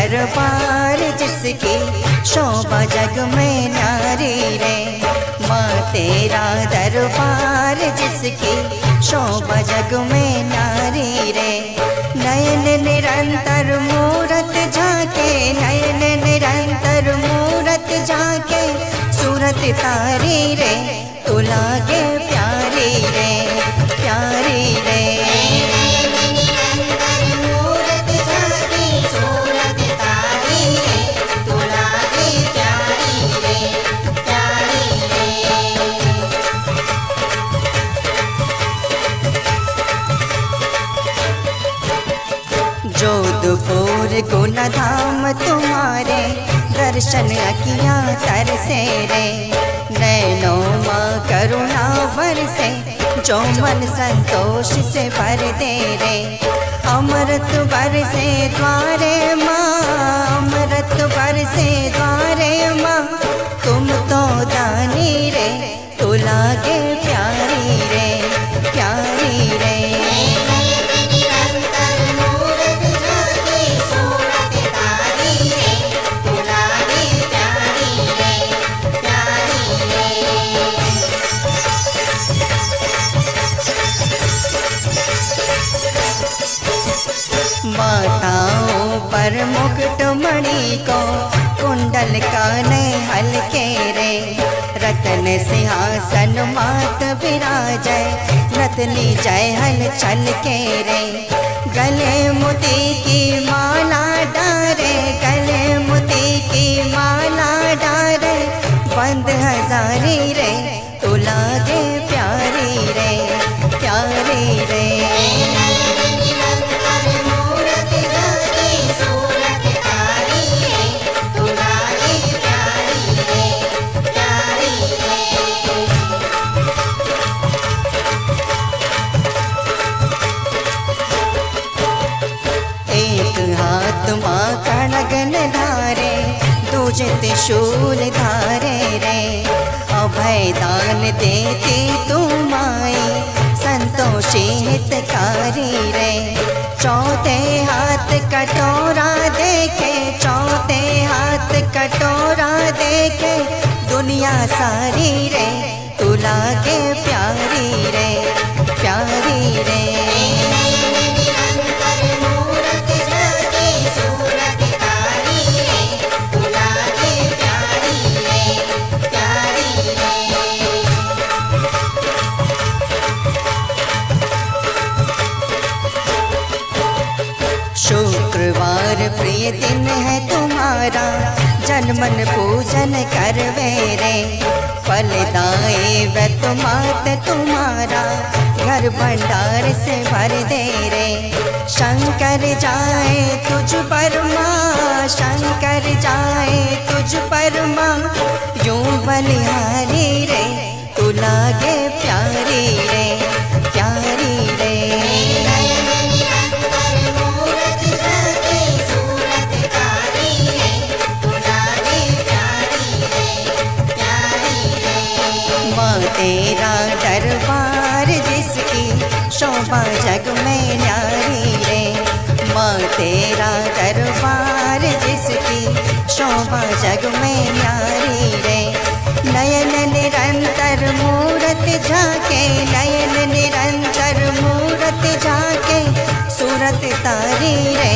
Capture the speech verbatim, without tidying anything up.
दरबार जिसकी शोभा जग में न्यारी रे। माँ तेरा दरबार जिसकी शोभा जग में न्यारी रे। नयन निरंतर मूरत झाके, नयन निरंतर मूरत झाके, सूरत तारी रे तू लागे प्यारी रे, प्यारी रे। जोधपुर गुना धाम तुम्हारे दर्शन अखियाँ तरसे रे। नैनों माँ करुणा बरसे, जो मन संतोष से भर दे रे। अमृत बरसे द्वारे माँ, अमृत बरसे द्वारे माँ, तुम तो दानी रे तू लागे प्यारी रे, प्यारी रे। माताओं पर मुकुट मणि को कुंडल काने हल्के रे। रत्न सिंहासन मात विराजै, रत्नी जय हल छल के रे। गले मोती की माला डारे, गले मोती की माला डारे, बंद हजारी रे तू लागे प्यारी रे, प्यारी रे। माँ खड्गन धारे, दूजे त्रिशूल धारे रे। अभय दान देती तू माई, संतोषी हितकारी रे। चौथे हाथ कटोरा देखे, चौथे हाथ कटोरा देखे, दुनिया सारी रे तू लागे प्यारी रे, प्यारी रे। शुक्रवार प्रिय दिन है तुम्हारा, जन्मन पूजन करवे रे। फलदायी व्रत मात तुम्हारा, घर भंडार से भर दे रे। शंकर जाए तुझ पर माँ, शंकर जाए तुझ पर माँ, यूं बलिहारी रे तू लागे प्यारी रे, प्यारी रे। तेरा दरबार जिसकी शोभा जग में न्यारी रे। माँ तेरा दरबार जिसकी शोभा जग में न्यारी रे। नयन निरंतर मूरत झाके, नयन निरंतर मूरत झाके, सूरत तारी रे